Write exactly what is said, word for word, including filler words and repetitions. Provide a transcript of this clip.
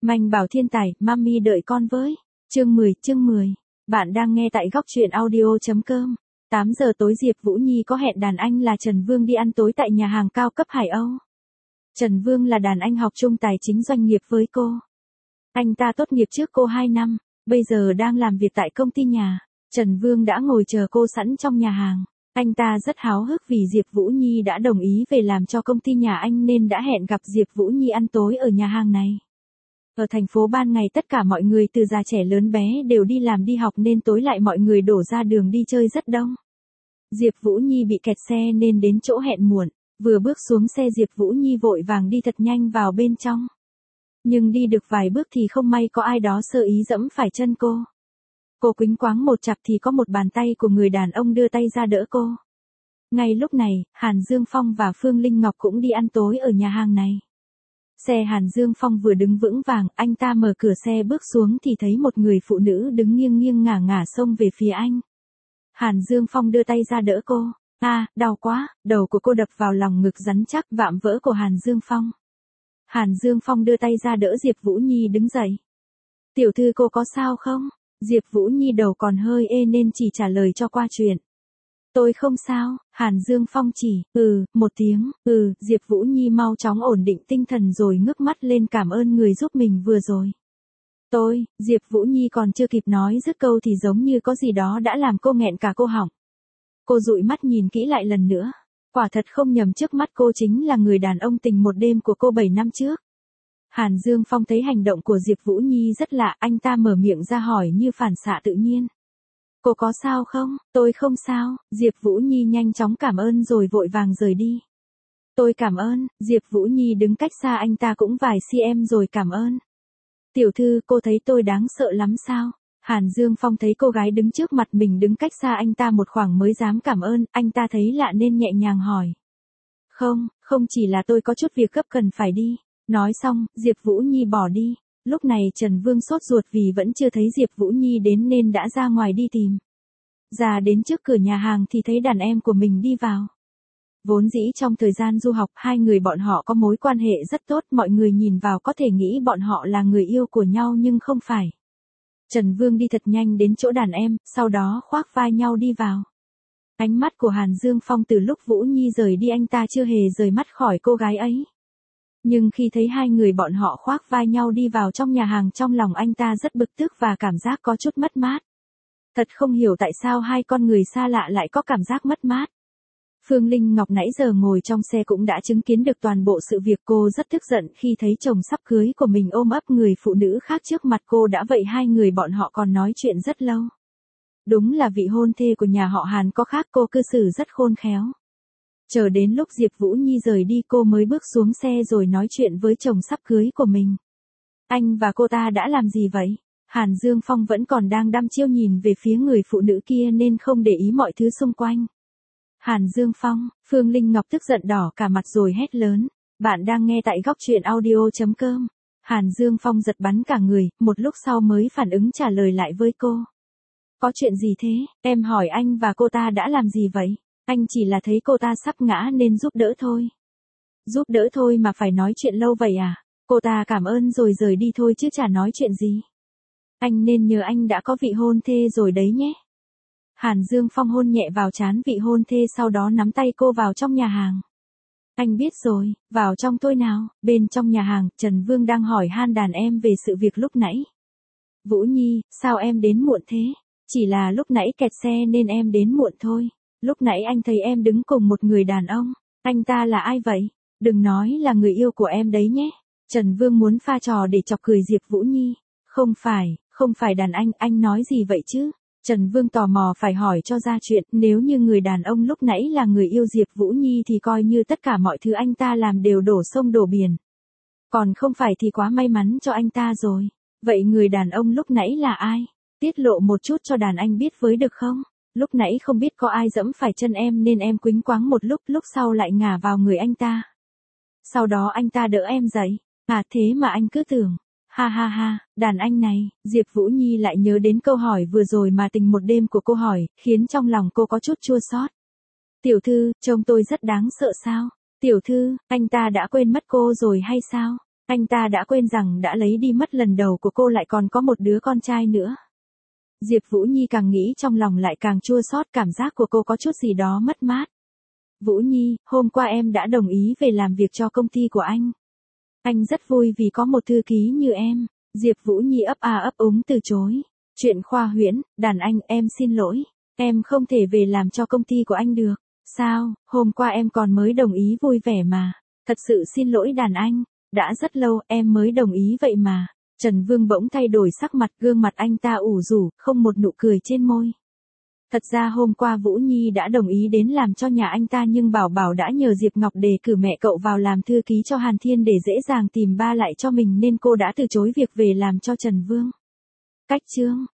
Manh bảo thiên tài, mami đợi con với. Chương mười, chương mười. Bạn đang nghe tại góc truyện audio.com. tám giờ tối Diệp Vũ Nhi có hẹn đàn anh là Trần Vương đi ăn tối tại nhà hàng cao cấp Hải Âu. Trần Vương là đàn anh học chung tài chính doanh nghiệp với cô. Anh ta tốt nghiệp trước cô hai năm, bây giờ đang làm việc tại công ty nhà. Trần Vương đã ngồi chờ cô sẵn trong nhà hàng. Anh ta rất háo hức vì Diệp Vũ Nhi đã đồng ý về làm cho công ty nhà anh nên đã hẹn gặp Diệp Vũ Nhi ăn tối ở nhà hàng này. Ở thành phố ban ngày tất cả mọi người từ già trẻ lớn bé đều đi làm đi học nên tối lại mọi người đổ ra đường đi chơi rất đông. Diệp Vũ Nhi bị kẹt xe nên đến chỗ hẹn muộn, vừa bước xuống xe Diệp Vũ Nhi vội vàng đi thật nhanh vào bên trong. Nhưng đi được vài bước thì không may có ai đó sơ ý giẫm phải chân cô. Cô quĩnh quáng một chặp thì có một bàn tay của người đàn ông đưa tay ra đỡ cô. Ngay lúc này, Hàn Dương Phong và Phương Linh Ngọc cũng đi ăn tối ở nhà hàng này. Xe Hàn Dương Phong vừa đứng vững vàng, anh ta mở cửa xe bước xuống thì thấy một người phụ nữ đứng nghiêng nghiêng ngả ngả xông về phía anh. Hàn Dương Phong đưa tay ra đỡ cô. À, đau quá, đầu của cô đập vào lòng ngực rắn chắc vạm vỡ của Hàn Dương Phong. Hàn Dương Phong đưa tay ra đỡ Diệp Vũ Nhi đứng dậy. Tiểu thư cô có sao không? Diệp Vũ Nhi đầu còn hơi ê nên chỉ trả lời cho qua chuyện. Tôi không sao, Hàn Dương Phong chỉ, ừ, một tiếng, ừ, Diệp Vũ Nhi mau chóng ổn định tinh thần rồi ngước mắt lên cảm ơn người giúp mình vừa rồi. Tôi, Diệp Vũ Nhi còn chưa kịp nói dứt câu thì giống như có gì đó đã làm cô nghẹn cả cô họng. Cô dụi mắt nhìn kỹ lại lần nữa. Quả thật không nhầm trước mắt cô chính là người đàn ông tình một đêm của cô bảy năm trước. Hàn Dương Phong thấy hành động của Diệp Vũ Nhi rất lạ, anh ta mở miệng ra hỏi như phản xạ tự nhiên. Cô có sao không? Tôi không sao, Diệp Vũ Nhi nhanh chóng cảm ơn rồi vội vàng rời đi. Tôi cảm ơn, Diệp Vũ Nhi đứng cách xa anh ta cũng vài cm rồi cảm ơn. Tiểu thư, cô thấy tôi đáng sợ lắm sao? Hàn Dương Phong thấy cô gái đứng trước mặt mình đứng cách xa anh ta một khoảng mới dám cảm ơn, anh ta thấy lạ nên nhẹ nhàng hỏi. Không, không chỉ là tôi có chút việc gấp cần phải đi. Nói xong, Diệp Vũ Nhi bỏ đi. Lúc này Trần Vương sốt ruột vì vẫn chưa thấy Diệp Vũ Nhi đến nên đã ra ngoài đi tìm. Ra đến trước cửa nhà hàng thì thấy đàn em của mình đi vào. Vốn dĩ trong thời gian du học hai người bọn họ có mối quan hệ rất tốt, mọi người nhìn vào có thể nghĩ bọn họ là người yêu của nhau nhưng không phải. Trần Vương đi thật nhanh đến chỗ đàn em, sau đó khoác vai nhau đi vào. Ánh mắt của Hàn Dương Phong từ lúc Vũ Nhi rời đi anh ta chưa hề rời mắt khỏi cô gái ấy. Nhưng khi thấy hai người bọn họ khoác vai nhau đi vào trong nhà hàng trong lòng anh ta rất bực tức và cảm giác có chút mất mát. Thật không hiểu tại sao hai con người xa lạ lại có cảm giác mất mát. Phương Linh Ngọc nãy giờ ngồi trong xe cũng đã chứng kiến được toàn bộ sự việc, cô rất tức giận khi thấy chồng sắp cưới của mình ôm ấp người phụ nữ khác trước mặt cô, đã vậy hai người bọn họ còn nói chuyện rất lâu. Đúng là vị hôn thê của nhà họ Hàn có khác, cô cư xử rất khôn khéo. Chờ đến lúc Diệp Vũ Nhi rời đi cô mới bước xuống xe rồi nói chuyện với chồng sắp cưới của mình. Anh và cô ta đã làm gì vậy? Hàn Dương Phong vẫn còn đang đăm chiêu nhìn về phía người phụ nữ kia nên không để ý mọi thứ xung quanh. Hàn Dương Phong, Phương Linh Ngọc tức giận đỏ cả mặt rồi hét lớn. Bạn đang nghe tại góc truyện audio.com. Hàn Dương Phong giật bắn cả người, một lúc sau mới phản ứng trả lời lại với cô. Có chuyện gì thế? Em hỏi anh và cô ta đã làm gì vậy? Anh chỉ là thấy cô ta sắp ngã nên giúp đỡ thôi. Giúp đỡ thôi mà phải nói chuyện lâu vậy à? Cô ta cảm ơn rồi rời đi thôi chứ chả nói chuyện gì. Anh nên nhớ anh đã có vị hôn thê rồi đấy nhé. Hàn Dương Phong hôn nhẹ vào trán vị hôn thê sau đó nắm tay cô vào trong nhà hàng. Anh biết rồi, vào trong thôi nào. Bên trong nhà hàng, Trần Vương đang hỏi han đàn em về sự việc lúc nãy. Vũ Nhi, sao em đến muộn thế? Chỉ là lúc nãy kẹt xe nên em đến muộn thôi. Lúc nãy anh thấy em đứng cùng một người đàn ông. Anh ta là ai vậy? Đừng nói là người yêu của em đấy nhé. Trần Vương muốn pha trò để chọc cười Diệp Vũ Nhi. Không phải, không phải đàn anh, anh nói gì vậy chứ? Trần Vương tò mò phải hỏi cho ra chuyện, nếu như người đàn ông lúc nãy là người yêu Diệp Vũ Nhi thì coi như tất cả mọi thứ anh ta làm đều đổ sông đổ biển. Còn không phải thì quá may mắn cho anh ta rồi. Vậy người đàn ông lúc nãy là ai? Tiết lộ một chút cho đàn anh biết với được không? Lúc nãy không biết có ai giẫm phải chân em nên em quĩnh quáng một lúc, lúc sau lại ngả vào người anh ta. Sau đó anh ta đỡ em dậy. À thế mà anh cứ tưởng. Ha ha ha, đàn anh này, Diệp Vũ Nhi lại nhớ đến câu hỏi vừa rồi mà tình một đêm của cô hỏi, khiến trong lòng cô có chút chua xót. Tiểu thư, trông tôi rất đáng sợ sao? Tiểu thư, anh ta đã quên mất cô rồi hay sao? Anh ta đã quên rằng đã lấy đi mất lần đầu của cô lại còn có một đứa con trai nữa. Diệp Vũ Nhi càng nghĩ trong lòng lại càng chua xót, cảm giác của cô có chút gì đó mất mát. Vũ Nhi, hôm qua em đã đồng ý về làm việc cho công ty của anh. Anh rất vui vì có một thư ký như em. Diệp Vũ Nhi ấp a ấp úng từ chối. Chuyện khoa huyễn, đàn anh, em xin lỗi. Em không thể về làm cho công ty của anh được. Sao, hôm qua em còn mới đồng ý vui vẻ mà. Thật sự xin lỗi đàn anh. Đã rất lâu em mới đồng ý vậy mà. Trần Vương bỗng thay đổi sắc mặt, gương mặt anh ta ủ rũ, không một nụ cười trên môi. Thật ra hôm qua Vũ Nhi đã đồng ý đến làm cho nhà anh ta, nhưng Bảo Bảo đã nhờ Diệp Ngọc đề cử mẹ cậu vào làm thư ký cho Hàn Thiên để dễ dàng tìm ba lại cho mình, nên cô đã từ chối việc về làm cho Trần Vương. Cách chương